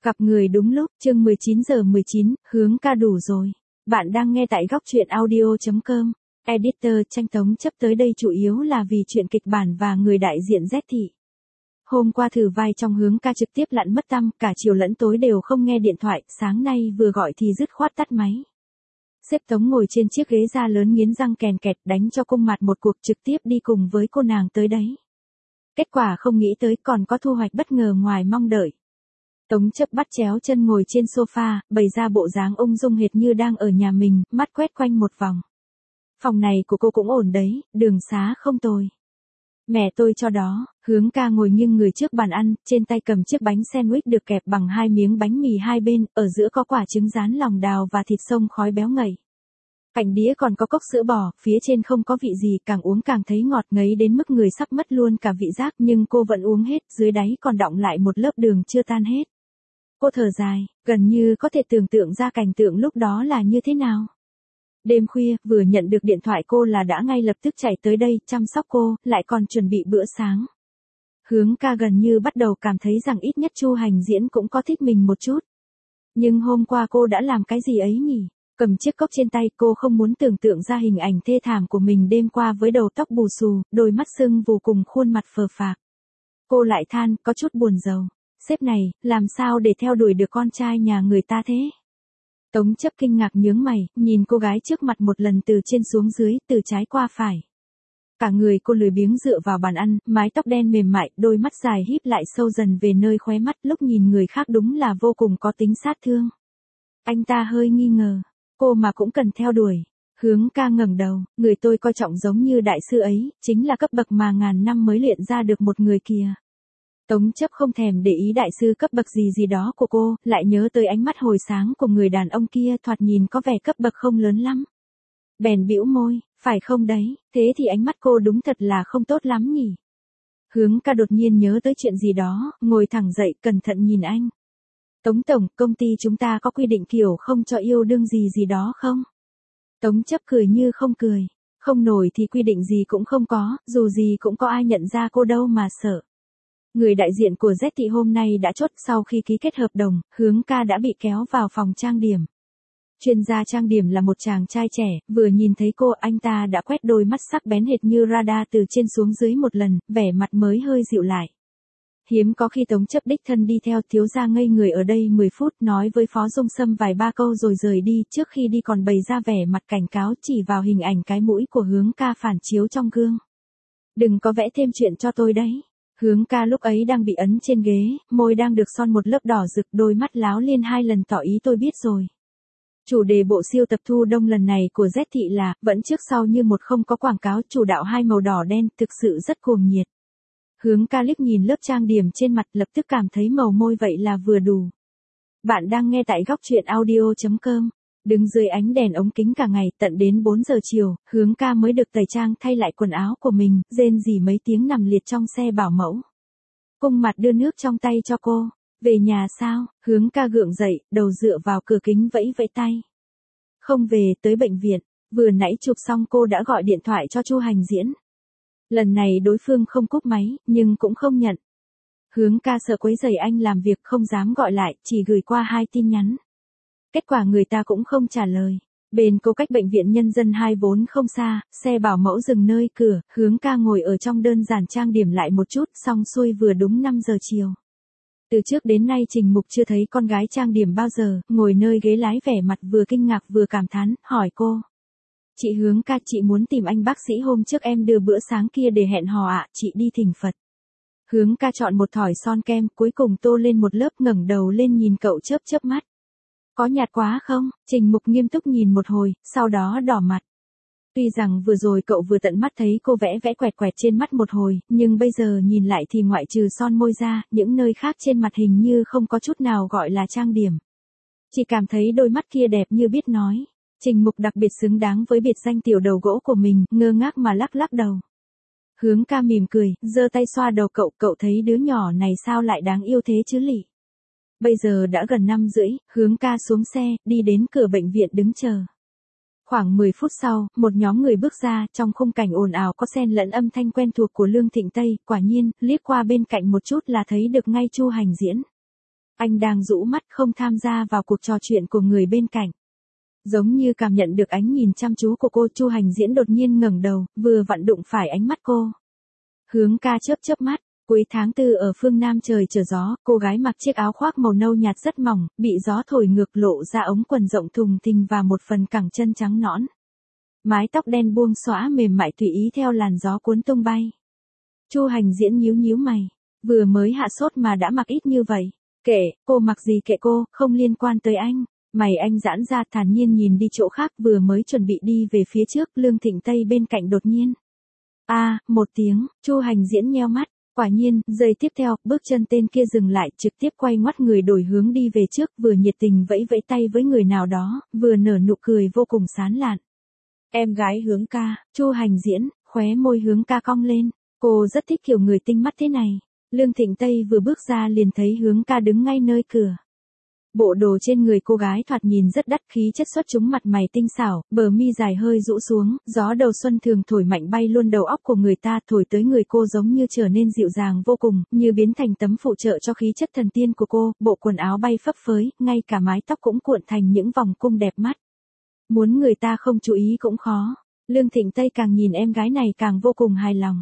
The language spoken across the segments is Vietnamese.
Gặp người đúng lúc, chương 19:19, hướng ca đủ rồi. Bạn đang nghe tại góc truyện audio.com. Editor Tranh Tống chấp tới đây chủ yếu là vì chuyện kịch bản và người đại diện Z thị. Hôm qua thử vai trong hướng ca trực tiếp lặn mất tăm, cả chiều lẫn tối đều không nghe điện thoại, sáng nay vừa gọi thì dứt khoát tắt máy. Sếp Tống ngồi trên chiếc ghế da lớn nghiến răng kèn kẹt đánh cho cung mặt một cuộc trực tiếp đi cùng với cô nàng tới đấy. Kết quả không nghĩ tới còn có thu hoạch bất ngờ ngoài mong đợi. Tống chấp bắt chéo chân ngồi trên sofa, bày ra bộ dáng ung dung hệt như đang ở nhà mình, mắt quét quanh một vòng. Phòng này của cô cũng ổn đấy, đường xá không tồi. Mẹ tôi cho đó, hướng ca ngồi nghiêng người trước bàn ăn, trên tay cầm chiếc bánh sandwich được kẹp bằng 2 miếng bánh mì hai bên, ở giữa có quả trứng rán lòng đào và thịt xông khói béo ngậy. Cạnh đĩa còn có cốc sữa bò, phía trên không có vị gì, càng uống càng thấy ngọt ngấy đến mức người sắp mất luôn cả vị giác, nhưng cô vẫn uống hết, dưới đáy còn đọng lại một lớp đường chưa tan hết. Cô thở dài, gần như có thể tưởng tượng ra cảnh tượng lúc đó là như thế nào. Đêm khuya, vừa nhận được điện thoại cô là đã ngay lập tức chạy tới đây, chăm sóc cô, lại còn chuẩn bị bữa sáng. Hướng ca gần như bắt đầu cảm thấy rằng ít nhất Chu Hành Diễn cũng có thích mình một chút. Nhưng hôm qua cô đã làm cái gì ấy nhỉ? Cầm chiếc cốc trên tay, cô không muốn tưởng tượng ra hình ảnh thê thảm của mình đêm qua với đầu tóc bù xù, đôi mắt sưng vù cùng khuôn mặt phờ phạc. Cô lại than, có chút buồn rầu. Sếp này, làm sao để theo đuổi được con trai nhà người ta thế? Tống chấp kinh ngạc nhướng mày, nhìn cô gái trước mặt một lần từ trên xuống dưới, từ trái qua phải. Cả người cô lười biếng dựa vào bàn ăn, mái tóc đen mềm mại, đôi mắt dài híp lại sâu dần về nơi khóe mắt, lúc nhìn người khác đúng là vô cùng có tính sát thương. Anh ta hơi nghi ngờ, cô mà cũng cần theo đuổi. Hướng ca ngẩng đầu, người tôi coi trọng giống như đại sư ấy, chính là cấp bậc mà ngàn năm mới luyện ra được một người kìa. Tống chấp không thèm để ý đại sư cấp bậc gì đó của cô, lại nhớ tới ánh mắt hồi sáng của người đàn ông kia thoạt nhìn có vẻ cấp bậc không lớn lắm. Bèn bĩu môi, phải không đấy, thế thì ánh mắt cô đúng thật là không tốt lắm nhỉ. Hướng ca đột nhiên nhớ tới chuyện gì đó, ngồi thẳng dậy cẩn thận nhìn anh. Tống tổng, công ty chúng ta có quy định kiểu không cho yêu đương gì đó không? Tống chấp cười như không cười, không nổi thì quy định gì cũng không có, dù gì cũng có ai nhận ra cô đâu mà sợ. Người đại diện của Z thị hôm nay đã chốt sau khi ký kết hợp đồng, hướng ca đã bị kéo vào phòng trang điểm. Chuyên gia trang điểm là một chàng trai trẻ, vừa nhìn thấy cô anh ta đã quét đôi mắt sắc bén hệt như radar từ trên xuống dưới một lần, vẻ mặt mới hơi dịu lại. Hiếm có khi Tống chấp đích thân đi theo, thiếu gia ngây người ở đây 10 phút nói với Phó Dung Sâm vài ba câu rồi rời đi, trước khi đi còn bày ra vẻ mặt cảnh cáo chỉ vào hình ảnh cái mũi của hướng ca phản chiếu trong gương. Đừng có vẽ thêm chuyện cho tôi đấy. Hướng ca lúc ấy đang bị ấn trên ghế, môi đang được son một lớp đỏ rực, đôi mắt láo liên 2 lần tỏ ý tôi biết rồi. Chủ đề bộ siêu tập thu đông lần này của Z thị là, vẫn trước sau như một không có quảng cáo, chủ đạo 2 màu đỏ đen, thực sự rất cuồng nhiệt. Hướng ca liếc nhìn lớp trang điểm trên mặt lập tức cảm thấy màu môi vậy là vừa đủ. Bạn đang nghe tại góc truyện audio.com. Đứng dưới ánh đèn ống kính cả ngày, tận đến 4 giờ chiều, hướng ca mới được tẩy trang thay lại quần áo của mình, rên rỉ mấy tiếng nằm liệt trong xe bảo mẫu. Cung mặt đưa nước trong tay cho cô. Về nhà sao? Hướng ca gượng dậy, đầu dựa vào cửa kính vẫy vẫy tay. Không về, tới bệnh viện. Vừa nãy chụp xong cô đã gọi điện thoại cho Chu Hành Diễn. Lần này đối phương không cúp máy, nhưng cũng không nhận. Hướng ca sợ quấy rầy anh làm việc không dám gọi lại, chỉ gửi qua 2 tin nhắn. Kết quả người ta cũng không trả lời. Bên cô cách bệnh viện Nhân dân 2 vốn không xa, xe bảo mẫu dừng nơi cửa, hướng ca ngồi ở trong đơn giản trang điểm lại một chút, xong xuôi vừa đúng 5 giờ chiều. Từ trước đến nay Trình Mục chưa thấy con gái trang điểm bao giờ, ngồi nơi ghế lái vẻ mặt vừa kinh ngạc vừa cảm thán, hỏi cô. Chị Hướng ca, chị muốn tìm anh bác sĩ hôm trước em đưa bữa sáng kia để hẹn hò ạ, chị đi thỉnh Phật. Hướng ca chọn một thỏi son kem, cuối cùng tô lên một lớp, ngẩng đầu lên nhìn cậu chớp chớp mắt. Có nhạt quá không? Trình Mục nghiêm túc nhìn một hồi, sau đó đỏ mặt. Tuy rằng vừa rồi cậu vừa tận mắt thấy cô vẽ vẽ quẹt quẹt trên mắt một hồi, nhưng bây giờ nhìn lại thì ngoại trừ son môi ra, những nơi khác trên mặt hình như không có chút nào gọi là trang điểm. Chỉ cảm thấy đôi mắt kia đẹp như biết nói. Trình Mục đặc biệt xứng đáng với biệt danh tiểu đầu gỗ của mình, ngơ ngác mà lắc lắc đầu. Hướng ca mỉm cười, giơ tay xoa đầu cậu thấy đứa nhỏ này sao lại đáng yêu thế chứ lỉ. Bây giờ đã gần 5:30, hướng ca xuống xe, đi đến cửa bệnh viện đứng chờ. Khoảng 10 phút sau, một nhóm người bước ra, trong khung cảnh ồn ào có xen lẫn âm thanh quen thuộc của Lương Thịnh Tây, quả nhiên, liếc qua bên cạnh một chút là thấy được ngay Chu Hành Diễn. Anh đang rũ mắt không tham gia vào cuộc trò chuyện của người bên cạnh. Giống như cảm nhận được ánh nhìn chăm chú của cô, Chu Hành Diễn đột nhiên ngẩng đầu, vừa vặn đụng phải ánh mắt cô. Hướng ca chớp chớp mắt. Cuối tháng 4 ở phương Nam trời trở gió, cô gái mặc chiếc áo khoác màu nâu nhạt rất mỏng, bị gió thổi ngược lộ ra ống quần rộng thùng thình và một phần cẳng chân trắng nõn. Mái tóc đen buông xõa mềm mại tùy ý theo làn gió cuốn tung bay. Chu Hành Diễn nhíu nhíu mày, vừa mới hạ sốt mà đã mặc ít như vậy. Kệ, cô mặc gì kệ cô, không liên quan tới anh. Mày anh giãn ra thản nhiên nhìn đi chỗ khác, vừa mới chuẩn bị đi về phía trước, Lương Thịnh Tây bên cạnh đột nhiên. Một tiếng, Chu Hành Diễn nheo mắt. Quả nhiên, giây tiếp theo, bước chân tên kia dừng lại, trực tiếp quay ngoắt người đổi hướng đi về trước, vừa nhiệt tình vẫy vẫy tay với người nào đó, vừa nở nụ cười vô cùng sán lạn. Em gái Hướng ca, Chu Hành Diễn, khóe môi Hướng ca cong lên, cô rất thích kiểu người tinh mắt thế này. Lương Thịnh Tây vừa bước ra liền thấy Hướng ca đứng ngay nơi cửa. Bộ đồ trên người cô gái thoạt nhìn rất đắt, khí chất xuất chúng, mặt mày tinh xảo, bờ mi dài hơi rũ xuống, gió đầu xuân thường thổi mạnh bay luôn đầu óc của người ta, thổi tới người cô giống như trở nên dịu dàng vô cùng, như biến thành tấm phụ trợ cho khí chất thần tiên của cô, bộ quần áo bay phấp phới, ngay cả mái tóc cũng cuộn thành những vòng cung đẹp mắt. Muốn người ta không chú ý cũng khó. Lương Thịnh Tây càng nhìn em gái này càng vô cùng hài lòng.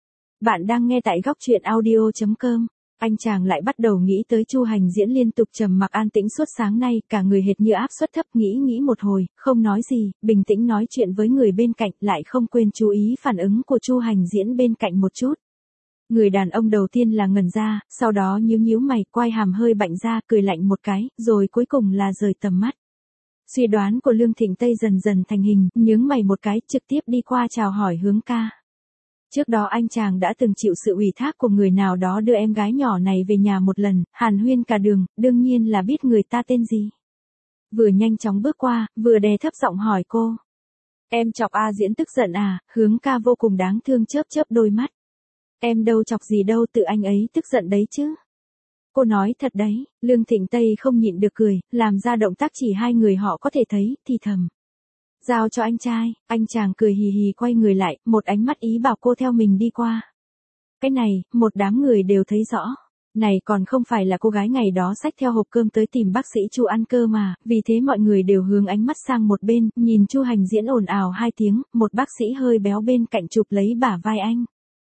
Bạn đang nghe tại góc truyện audio.com. Anh chàng lại bắt đầu nghĩ tới Chu Hành Diễn liên tục trầm mặc an tĩnh suốt sáng nay, cả người hệt như áp suất thấp, nghĩ một hồi, không nói gì, bình tĩnh nói chuyện với người bên cạnh, lại không quên chú ý phản ứng của Chu Hành Diễn bên cạnh một chút. Người đàn ông đầu tiên là ngẩn ra, sau đó nhíu nhíu mày, quai hàm hơi bạnh ra, cười lạnh một cái, rồi cuối cùng là rời tầm mắt. Suy đoán của Lương Thịnh Tây dần dần thành hình, nhướng mày một cái, trực tiếp đi qua chào hỏi Hướng ca. Trước đó anh chàng đã từng chịu sự ủy thác của người nào đó đưa em gái nhỏ này về nhà một lần, hàn huyên cả đường, đương nhiên là biết người ta tên gì. Vừa nhanh chóng bước qua, vừa đè thấp giọng hỏi cô. Em chọc Diễn tức giận à? Hướng ca vô cùng đáng thương chớp chớp đôi mắt. Em đâu chọc gì đâu, tự anh ấy tức giận đấy chứ. Cô nói thật đấy. Lương Thịnh Tây không nhịn được cười, làm ra động tác chỉ hai người họ có thể thấy, thì thầm. Giao cho anh trai. Anh chàng cười hì hì quay người lại, một ánh mắt ý bảo cô theo mình đi qua. Cái này, một đám người đều thấy rõ. Này còn không phải là cô gái ngày đó xách theo hộp cơm tới tìm bác sĩ Chu ăn cơ mà, vì thế mọi người đều hướng ánh mắt sang một bên, nhìn Chu Hành Diễn ồn ào hai tiếng, một bác sĩ hơi béo bên cạnh chụp lấy bả vai anh.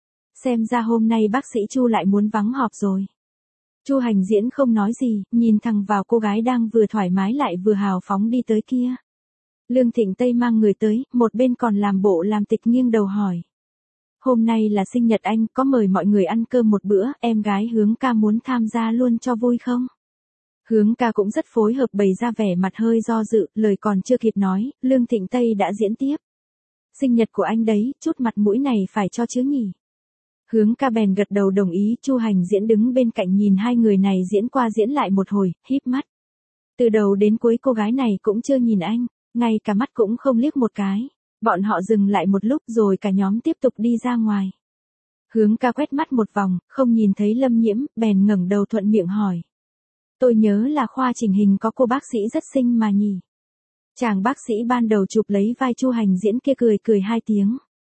Xem ra hôm nay bác sĩ Chu lại muốn vắng họp rồi. Chu Hành Diễn không nói gì, nhìn thẳng vào cô gái đang vừa thoải mái lại vừa hào phóng đi tới kia. Lương Thịnh Tây mang người tới, một bên còn làm bộ làm tịch nghiêng đầu hỏi. Hôm nay là sinh nhật anh, có mời mọi người ăn cơm một bữa, em gái Hướng ca muốn tham gia luôn cho vui không? Hướng ca cũng rất phối hợp, bày ra vẻ mặt hơi do dự, lời còn chưa kịp nói, Lương Thịnh Tây đã diễn tiếp. Sinh nhật của anh đấy, chút mặt mũi này phải cho chứ nhỉ? Hướng ca bèn gật đầu đồng ý. Chu Hành Diễn đứng bên cạnh nhìn hai người này diễn qua diễn lại một hồi, híp mắt. Từ đầu đến cuối cô gái này cũng chưa nhìn anh, ngay cả mắt cũng không liếc một cái. Bọn họ dừng lại một lúc rồi cả nhóm tiếp tục đi ra ngoài. Hướng ca quét mắt một vòng, không nhìn thấy Lâm Nhiễm, bèn ngẩng đầu thuận miệng hỏi. Tôi nhớ là khoa chỉnh hình có cô bác sĩ rất xinh mà nhỉ? Chàng bác sĩ ban đầu chụp lấy vai Chu Hành Diễn kia cười cười hai tiếng.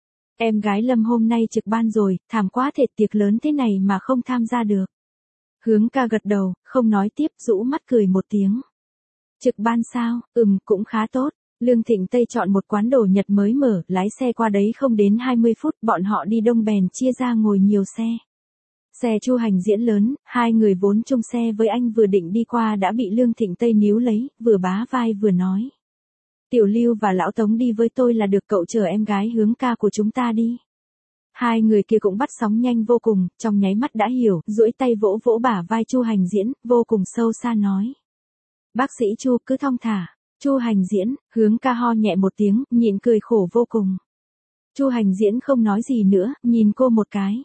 Em gái Lâm hôm nay trực ban rồi, thảm quá, thể tiệc lớn thế này mà không tham gia được. Hướng ca gật đầu, không nói tiếp, rũ mắt cười một tiếng. Trực ban sao? Cũng khá tốt. Lương Thịnh Tây chọn một quán đồ Nhật mới mở, lái xe qua đấy không đến 20 phút, bọn họ đi đông bèn chia ra ngồi nhiều xe. Xe Chu Hành Diễn lớn, hai người vốn chung xe với anh vừa định đi qua đã bị Lương Thịnh Tây níu lấy, vừa bá vai vừa nói. Tiểu Lưu và Lão Tống đi với tôi là được, cậu chở em gái Hướng ca của chúng ta đi. Hai người kia cũng bắt sóng nhanh vô cùng, trong nháy mắt đã hiểu, duỗi tay vỗ vỗ bả vai Chu Hành Diễn, vô cùng sâu xa nói. Bác sĩ Chu cứ thong thả. Chu Hành Diễn, Hướng ca ho nhẹ một tiếng, nhịn cười khổ vô cùng. Chu Hành Diễn không nói gì nữa, nhìn cô một cái.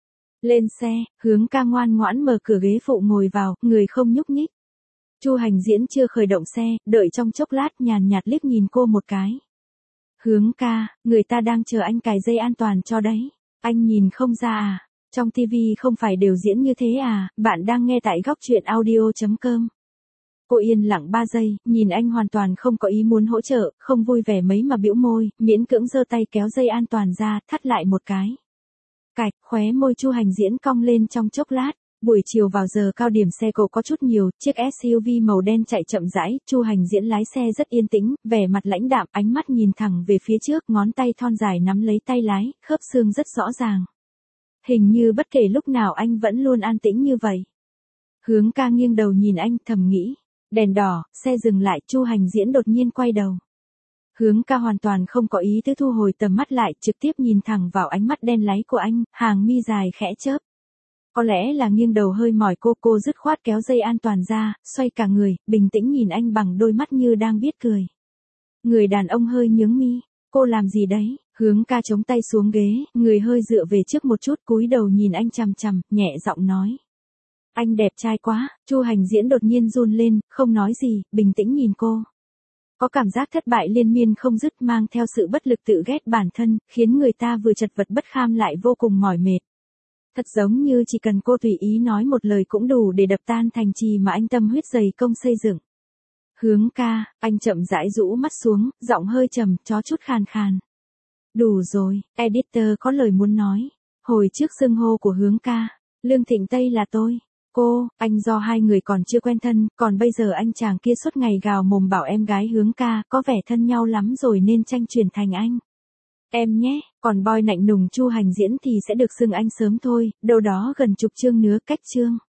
Lên xe, Hướng ca ngoan ngoãn mở cửa ghế phụ ngồi vào, người không nhúc nhích. Chu Hành Diễn chưa khởi động xe, đợi trong chốc lát nhàn nhạt liếc nhìn cô một cái. Hướng ca, người ta đang chờ anh cài dây an toàn cho đấy. Anh nhìn không ra à? Trong TV không phải đều diễn như thế à? Bạn đang nghe tại góc truyện audio.com. Cô yên lặng 3 giây, nhìn anh hoàn toàn không có ý muốn hỗ trợ, không vui vẻ mấy mà bĩu môi, miễn cưỡng giơ tay kéo dây an toàn ra, thắt lại một cái. Cạch, khóe môi Chu Hành Diễn cong lên trong chốc lát. Buổi chiều vào giờ cao điểm xe cộ có chút nhiều, chiếc SUV màu đen chạy chậm rãi, Chu Hành Diễn lái xe rất yên tĩnh, vẻ mặt lãnh đạm, ánh mắt nhìn thẳng về phía trước, ngón tay thon dài nắm lấy tay lái, khớp xương rất rõ ràng. Hình như bất kể lúc nào anh vẫn luôn an tĩnh như vậy. Hướng ca nghiêng đầu nhìn anh, thầm nghĩ. Đèn đỏ, xe dừng lại, Chu Hành Diễn đột nhiên quay đầu. Hướng ca hoàn toàn không có ý tứ thu hồi tầm mắt lại, trực tiếp nhìn thẳng vào ánh mắt đen láy của anh, hàng mi dài khẽ chớp. Có lẽ là nghiêng đầu hơi mỏi cô dứt khoát kéo dây an toàn ra, xoay cả người, bình tĩnh nhìn anh bằng đôi mắt như đang biết cười. Người đàn ông hơi nhướng mi, cô làm gì đấy? Hướng ca chống tay xuống ghế, người hơi dựa về trước một chút, cúi đầu nhìn anh chằm chằm, nhẹ giọng nói. Anh đẹp trai quá. Chu Hành Diễn đột nhiên run lên, không nói gì, bình tĩnh nhìn cô. Có cảm giác thất bại liên miên không dứt, mang theo sự bất lực tự ghét bản thân, khiến người ta vừa chật vật bất kham lại vô cùng mỏi mệt. Thật giống như chỉ cần cô tùy ý nói một lời cũng đủ để đập tan thành trì mà anh tâm huyết dày công xây dựng. Hướng ca, anh chậm rãi rũ mắt xuống, giọng hơi trầm, có chút khàn khàn. Đủ rồi, editor có lời muốn nói. Hồi trước xưng hô của Hướng ca, Lương Thịnh Tây là tôi. Cô, anh do hai người còn chưa quen thân, còn bây giờ anh chàng kia suốt ngày gào mồm bảo em gái Hướng ca có vẻ thân nhau lắm rồi nên tranh chuyển thành anh. Em nhé, còn boy lạnh lùng Chu Hành Diễn thì sẽ được xưng anh sớm thôi, đâu đó gần chục chương nữa cách chương.